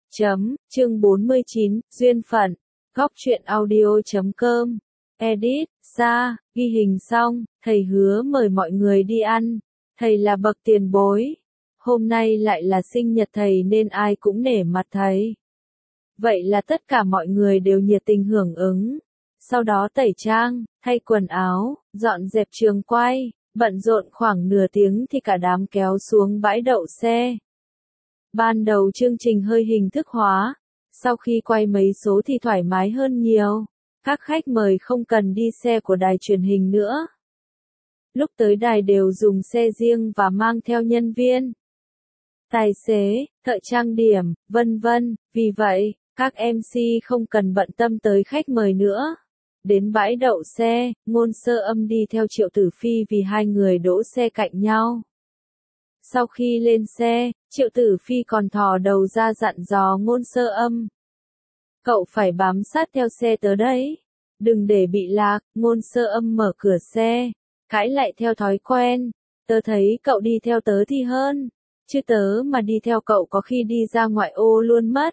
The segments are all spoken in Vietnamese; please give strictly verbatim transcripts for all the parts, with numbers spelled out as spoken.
Chấm, chương bốn mươi chín, duyên phận, góc truyện audio chấm com, edit, ra, ghi hình xong, thầy hứa mời mọi người đi ăn, thầy là bậc tiền bối, hôm nay lại là sinh nhật thầy nên ai cũng nể mặt thầy. Vậy là tất cả mọi người đều nhiệt tình hưởng ứng, sau đó tẩy trang, thay quần áo, dọn dẹp trường quay, bận rộn khoảng nửa tiếng thì cả đám kéo xuống bãi đậu xe. Ban đầu chương trình hơi hình thức hóa, sau khi quay mấy số thì thoải mái hơn nhiều, các khách mời không cần đi xe của đài truyền hình nữa. Lúc tới đài đều dùng xe riêng và mang theo nhân viên, tài xế, thợ trang điểm, vân vân, vì vậy, các em xê không cần bận tâm tới khách mời nữa. Đến bãi đậu xe, Ngôn Sơ Âm đi theo Triệu Tử Phi vì hai người đỗ xe cạnh nhau. Sau khi lên xe, Triệu Tử Phi còn thò đầu ra dặn dò Ngôn Sơ Âm. Cậu phải bám sát theo xe tớ đấy. Đừng để bị lạc. Ngôn Sơ Âm mở cửa xe, cãi lại theo thói quen. Tớ thấy cậu đi theo tớ thì hơn. Chứ tớ mà đi theo cậu có khi đi ra ngoại ô luôn mất.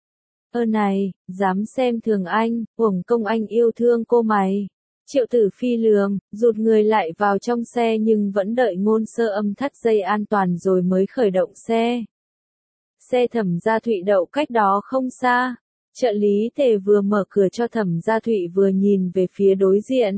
Ơ này, dám xem thường anh, uổng công anh yêu thương cô mày. Triệu Tử Phi lườm, rụt người lại vào trong xe nhưng vẫn đợi Ngôn Sơ Âm thắt dây an toàn rồi mới khởi động xe. Xe Thẩm Gia Thụy đậu cách đó không xa. Trợ lý Tề vừa mở cửa cho Thẩm Gia Thụy vừa nhìn về phía đối diện.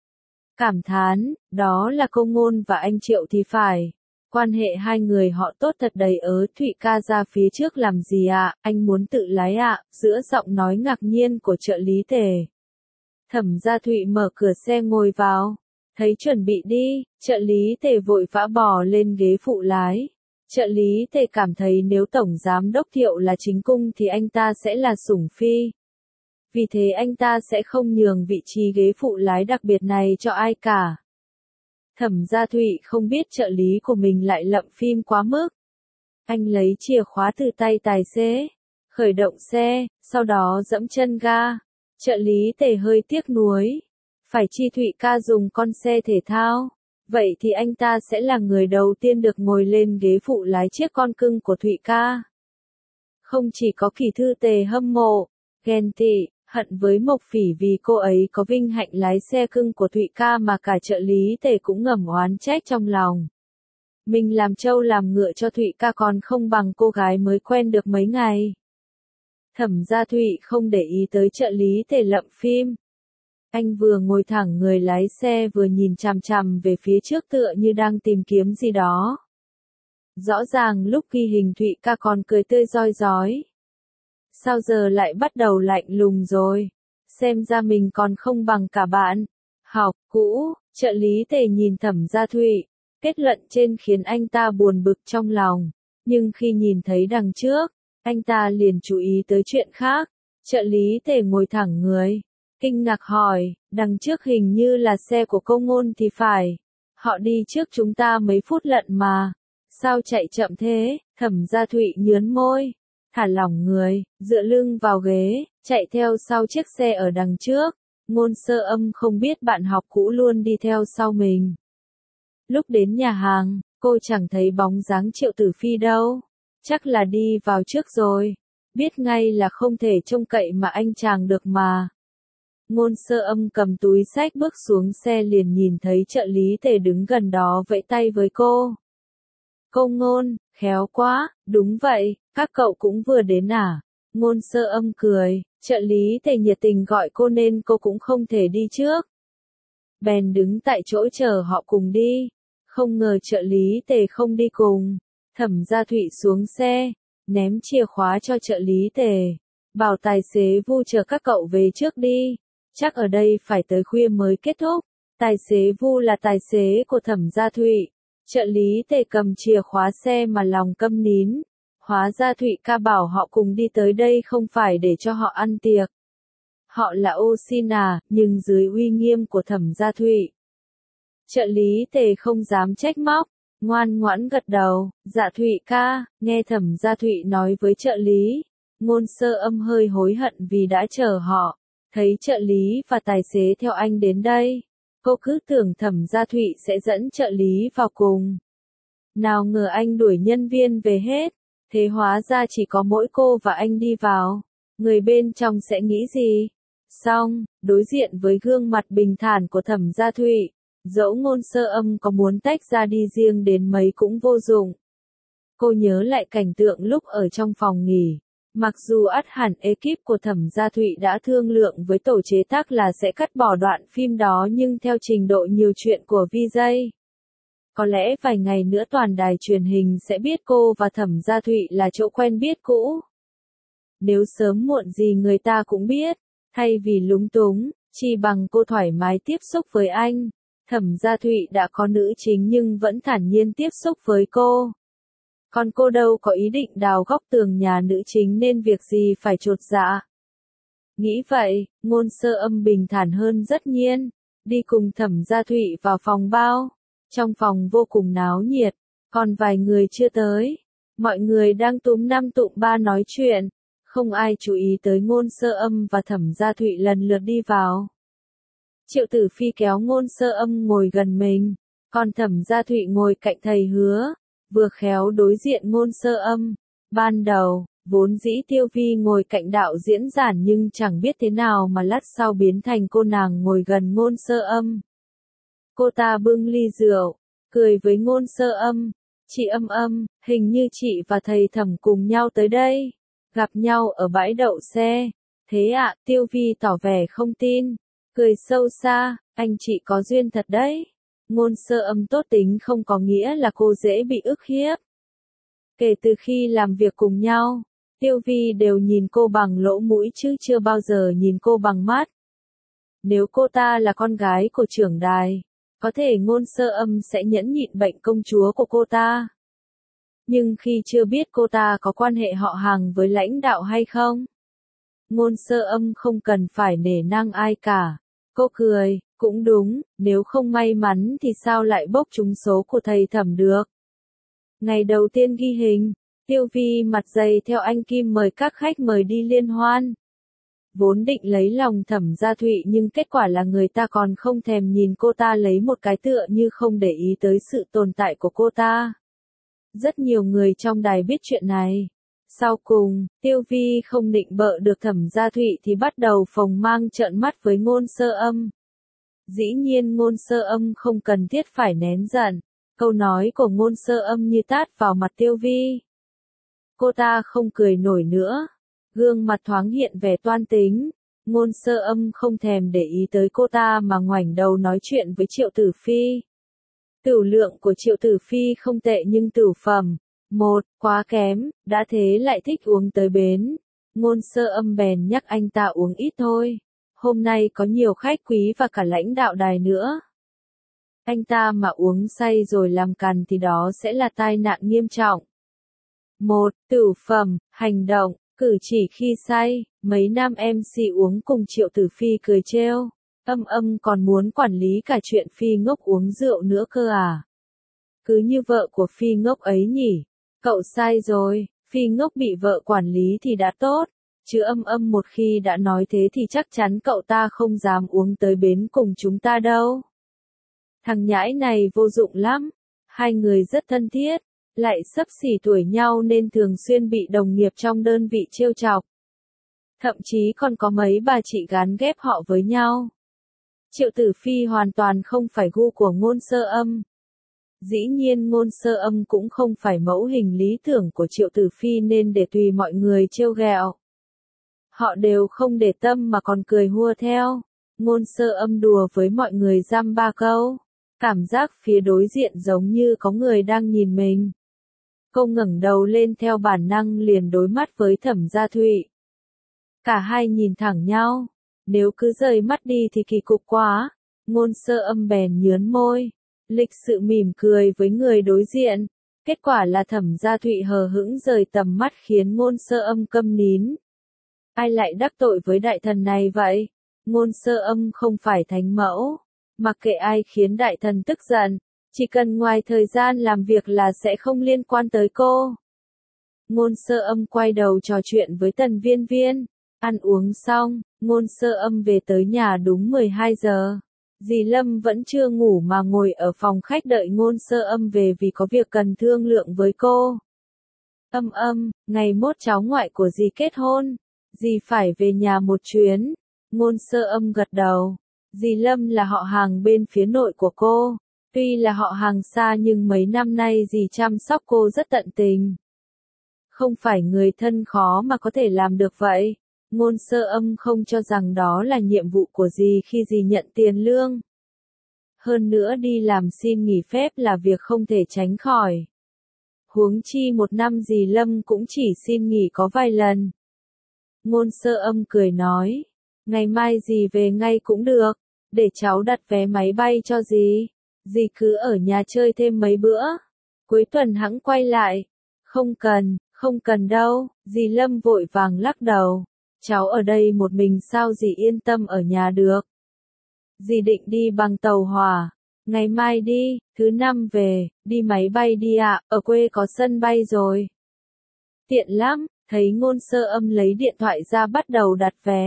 Cảm thán, đó là cô Ngôn và anh Triệu thì phải. Quan hệ hai người họ tốt thật đầy ớ. Thụy ca ra phía trước làm gì ạ, à? Anh muốn tự lái ạ, à? Giữa giọng nói ngạc nhiên của trợ lý Tề. Thẩm Gia Thụy mở cửa xe ngồi vào, thấy chuẩn bị đi, trợ lý Tề vội vã bò lên ghế phụ lái. Trợ lý Tề cảm thấy nếu Tổng Giám Đốc Thiệu là chính cung thì anh ta sẽ là sủng phi. Vì thế anh ta sẽ không nhường vị trí ghế phụ lái đặc biệt này cho ai cả. Thẩm Gia Thụy không biết trợ lý của mình lại lậm phim quá mức. Anh lấy chìa khóa từ tay tài xế, khởi động xe, sau đó giẫm chân ga. Trợ lý Tề hơi tiếc nuối. Phải chi Thụy ca dùng con xe thể thao. Vậy thì anh ta sẽ là người đầu tiên được ngồi lên ghế phụ lái chiếc con cưng của Thụy ca. Không chỉ có Kỳ Thư Tề hâm mộ, ghen tị, hận với Mộc Phỉ vì cô ấy có vinh hạnh lái xe cưng của Thụy ca mà cả trợ lý Tề cũng ngầm oán trách trong lòng. Mình làm trâu làm ngựa cho Thụy ca còn không bằng cô gái mới quen được mấy ngày. Thẩm Gia Thụy không để ý tới trợ lý Tề lậm phim. Anh vừa ngồi thẳng người lái xe vừa nhìn chằm chằm về phía trước tựa như đang tìm kiếm gì đó. Rõ ràng lúc ghi hình Thụy ca còn cười tươi rói rói. Sao giờ lại bắt đầu lạnh lùng rồi? Xem ra mình còn không bằng cả bạn. Học cũ, trợ lý Tề nhìn Thẩm Gia Thụy. Kết luận trên khiến anh ta buồn bực trong lòng. Nhưng khi nhìn thấy đằng trước, anh ta liền chú ý tới chuyện khác. Trợ lý Tề ngồi thẳng người, kinh ngạc hỏi, đằng trước hình như là xe của cô Ngôn thì phải. Họ đi trước chúng ta mấy phút lận mà. Sao chạy chậm thế? Thẩm Gia Thụy nhướn môi, thả lỏng người, dựa lưng vào ghế, chạy theo sau chiếc xe ở đằng trước. Ngôn Sơ Âm không biết bạn học cũ luôn đi theo sau mình. Lúc đến nhà hàng, cô chẳng thấy bóng dáng Triệu Tử Phi đâu. Chắc là đi vào trước rồi. Biết ngay là không thể trông cậy mà anh chàng được mà. Ngôn Sơ Âm cầm túi xách bước xuống xe liền nhìn thấy trợ lý Tề đứng gần đó vẫy tay với cô. Cô Ngôn, khéo quá, đúng vậy, các cậu cũng vừa đến à? Ngôn Sơ Âm cười, trợ lý Tề nhiệt tình gọi cô nên cô cũng không thể đi trước. Bèn đứng tại chỗ chờ họ cùng đi. Không ngờ trợ lý Tề không đi cùng. Thẩm Gia Thụy xuống xe, ném chìa khóa cho trợ lý Tề. Bảo tài xế Vu chờ các cậu về trước đi. Chắc ở đây phải tới khuya mới kết thúc. Tài xế Vu là tài xế của Thẩm Gia Thụy. Trợ lý Tề cầm chìa khóa xe mà lòng câm nín. Hóa ra Thụy ca bảo họ cùng đi tới đây không phải để cho họ ăn tiệc. Họ là ô xin à, nhưng dưới uy nghiêm của Thẩm Gia Thụy. Trợ lý Tề không dám trách móc, ngoan ngoãn gật đầu, dạ Thụy ca, nghe Thẩm Gia Thụy nói với trợ lý. Ngôn Sơ Âm hơi hối hận vì đã chờ họ, thấy trợ lý và tài xế theo anh đến đây. Cô cứ tưởng Thẩm Gia Thụy sẽ dẫn trợ lý vào cùng. Nào ngờ anh đuổi nhân viên về hết, Thế hóa ra chỉ có mỗi cô và anh đi vào. Người bên trong sẽ nghĩ gì? Xong, đối diện với gương mặt bình thản của Thẩm Gia Thụy, dẫu Ngôn Sơ Âm có muốn tách ra đi riêng đến mấy cũng vô dụng. Cô nhớ lại cảnh tượng lúc ở trong phòng nghỉ. Mặc dù ắt hẳn ekip của Thẩm Gia Thụy đã thương lượng với tổ chế tác là sẽ cắt bỏ đoạn phim đó, nhưng theo trình độ nhiều chuyện của vê gi, có lẽ vài ngày nữa toàn đài truyền hình sẽ biết cô và Thẩm Gia Thụy là chỗ quen biết cũ. Nếu sớm muộn gì người ta cũng biết, thay vì lúng túng, chỉ bằng cô thoải mái tiếp xúc với anh. Thẩm Gia Thụy đã có nữ chính nhưng vẫn thản nhiên tiếp xúc với cô. Còn cô đâu có ý định đào góc tường nhà nữ chính nên việc gì phải chột dạ. Nghĩ vậy, Ngôn Sơ Âm bình thản hơn rất nhiên, đi cùng Thẩm Gia Thụy vào phòng bao. Trong phòng vô cùng náo nhiệt, còn vài người chưa tới. Mọi người đang túm năm tụm ba nói chuyện, không ai chú ý tới Ngôn Sơ Âm và Thẩm Gia Thụy lần lượt đi vào. Triệu Tử Phi kéo Ngôn Sơ Âm ngồi gần mình, còn Thẩm Gia Thụy ngồi cạnh thầy Hứa, vừa khéo đối diện Ngôn Sơ Âm. Ban đầu, vốn dĩ Tiêu Vi ngồi cạnh đạo diễn giản nhưng chẳng biết thế nào mà lát sau biến thành cô nàng ngồi gần Ngôn Sơ Âm. Cô ta bưng ly rượu, cười với Ngôn Sơ Âm. Chị Âm Âm, hình như chị và thầy Thẩm cùng nhau tới đây. Gặp nhau ở bãi đậu xe. Thế ạ, à, Tiêu Vi tỏ vẻ không tin. Cười sâu xa, anh chị có duyên thật đấy. Ngôn Sơ Âm tốt tính không có nghĩa là cô dễ bị ức hiếp. Kể từ khi làm việc cùng nhau, Tiêu Vi đều nhìn cô bằng lỗ mũi chứ chưa bao giờ nhìn cô bằng mắt. Nếu cô ta là con gái của trưởng đài, có thể Ngôn Sơ Âm sẽ nhẫn nhịn bệnh công chúa của cô ta. Nhưng khi chưa biết cô ta có quan hệ họ hàng với lãnh đạo hay không, Ngôn Sơ Âm không cần phải nể nang ai cả. Cô cười, cũng đúng, nếu không may mắn thì sao lại bốc trúng số của thầy Thẩm được. Ngày đầu tiên ghi hình, Tiêu Vi mặt dày theo anh Kim mời các khách mời đi liên hoan. Vốn định lấy lòng Thẩm Gia Thụy nhưng kết quả là người ta còn không thèm nhìn cô ta lấy một cái, tựa như không để ý tới sự tồn tại của cô ta. Rất nhiều người trong đài biết chuyện này. Sau cùng, Tiêu Vi không định bợ được Thẩm Gia Thụy thì bắt đầu phồng mang trợn mắt với Ngôn Sơ Âm. Dĩ nhiên Ngôn Sơ Âm không cần thiết phải nén giận. Câu nói của Ngôn Sơ Âm như tát vào mặt Tiêu Vi. Cô ta không cười nổi nữa. Gương mặt thoáng hiện vẻ toan tính. Ngôn Sơ Âm không thèm để ý tới cô ta mà ngoảnh đầu nói chuyện với Triệu Tử Phi. Tửu lượng của Triệu Tử Phi không tệ nhưng tửu phẩm, một, quá kém, đã thế lại thích uống tới bến. Ngôn Sơ Âm bèn nhắc anh ta uống ít thôi. Hôm nay có nhiều khách quý và cả lãnh đạo đài nữa. Anh ta mà uống say rồi làm càn thì đó sẽ là tai nạn nghiêm trọng. Một, tửu phẩm, hành động, cử chỉ khi say, mấy nam em xê uống cùng Triệu Tử Phi cười trêu. Âm Âm còn muốn quản lý cả chuyện Phi Ngốc uống rượu nữa cơ à? Cứ như vợ của Phi Ngốc ấy nhỉ? Cậu sai rồi, Phi Ngốc bị vợ quản lý thì đã tốt, chứ Âm Âm một khi đã nói thế thì chắc chắn cậu ta không dám uống tới bến cùng chúng ta đâu. Thằng nhãi này vô dụng lắm, hai người rất thân thiết, lại xấp xỉ tuổi nhau nên thường xuyên bị đồng nghiệp trong đơn vị trêu chọc. Thậm chí còn có mấy bà chị gán ghép họ với nhau. Triệu Tử Phi hoàn toàn không phải gu của Ngôn Sơ Âm. Dĩ nhiên Ngôn Sơ Âm cũng không phải mẫu hình lý tưởng của Triệu Tử Phi nên để tùy mọi người trêu ghẹo. Họ đều không để tâm mà còn cười hua theo. Ngôn Sơ Âm đùa với mọi người dăm ba câu. Cảm giác phía đối diện giống như có người đang nhìn mình. Cô ngẩng đầu lên theo bản năng liền đối mắt với Thẩm Gia Thụy. Cả hai nhìn thẳng nhau. Nếu cứ rời mắt đi thì kỳ cục quá. Ngôn Sơ Âm bèn nhướn môi, lịch sự mỉm cười với người đối diện. Kết quả là Thẩm Gia Thụy hờ hững rời tầm mắt khiến Ngôn Sơ Âm câm nín. Ai lại đắc tội với đại thần này vậy? Ngôn Sơ Âm không phải thánh mẫu. Mặc kệ ai khiến đại thần tức giận, chỉ cần ngoài thời gian làm việc là sẽ không liên quan tới cô. Ngôn Sơ Âm quay đầu trò chuyện với Tần Viên Viên. Ăn uống xong, Ngôn Sơ Âm về tới nhà đúng mười hai giờ. Dì Lâm vẫn chưa ngủ mà ngồi ở phòng khách đợi Ngôn Sơ Âm về vì có việc cần thương lượng với cô. Âm âm, ngày mốt cháu ngoại của dì kết hôn, dì phải về nhà một chuyến. Ngôn Sơ Âm gật đầu. Dì Lâm là họ hàng bên phía nội của cô. Tuy là họ hàng xa nhưng mấy năm nay dì chăm sóc cô rất tận tình. Không phải người thân khó mà có thể làm được vậy. Ngôn Sơ Âm không cho rằng đó là nhiệm vụ của dì khi dì nhận tiền lương. Hơn nữa đi làm xin nghỉ phép là việc không thể tránh khỏi. Huống chi một năm dì Lâm cũng chỉ xin nghỉ có vài lần. Ngôn Sơ Âm cười nói, ngày mai dì về ngay cũng được, để cháu đặt vé máy bay cho dì. Dì cứ ở nhà chơi thêm mấy bữa, cuối tuần hẵng quay lại. Không cần, không cần đâu, dì Lâm vội vàng lắc đầu. Cháu ở đây một mình sao dì yên tâm ở nhà được. Dì định đi bằng tàu hỏa. Ngày mai đi, thứ năm về, đi máy bay đi ạ, ở quê có sân bay rồi. Tiện lắm, thấy Ngôn Sơ Âm lấy điện thoại ra bắt đầu đặt vé.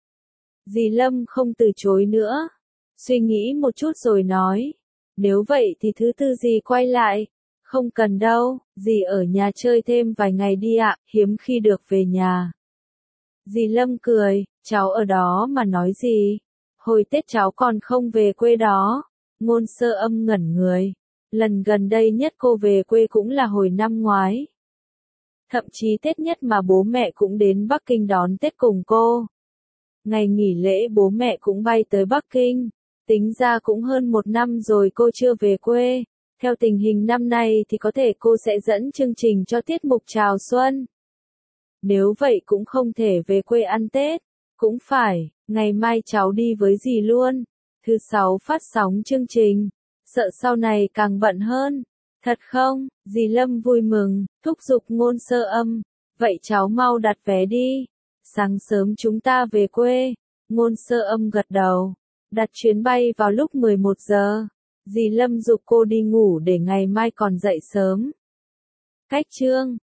Dì Lâm không từ chối nữa. Suy nghĩ một chút rồi nói. Nếu vậy thì thứ tư dì quay lại. Không cần đâu, dì ở nhà chơi thêm vài ngày đi ạ, hiếm khi được về nhà. Dì Lâm cười, cháu ở đó mà nói gì? Hồi Tết cháu còn không về quê đó. Ngôn Sơ Âm ngẩn người. Lần gần đây nhất cô về quê cũng là hồi năm ngoái. Thậm chí Tết nhất mà bố mẹ cũng đến Bắc Kinh đón Tết cùng cô. Ngày nghỉ lễ bố mẹ cũng bay tới Bắc Kinh. Tính ra cũng hơn một năm rồi cô chưa về quê. Theo tình hình năm nay thì có thể cô sẽ dẫn chương trình cho tiết mục chào xuân. Nếu vậy cũng không thể về quê ăn Tết. Cũng phải, ngày mai cháu đi với dì luôn. Thứ sáu phát sóng chương trình. Sợ sau này càng bận hơn. Thật không? Dì Lâm vui mừng, thúc giục Ngôn Sơ Âm. Vậy cháu mau đặt vé đi. Sáng sớm chúng ta về quê. Ngôn Sơ Âm gật đầu. Đặt chuyến bay vào lúc mười một giờ. Dì Lâm giục cô đi ngủ để ngày mai còn dậy sớm. Cách chương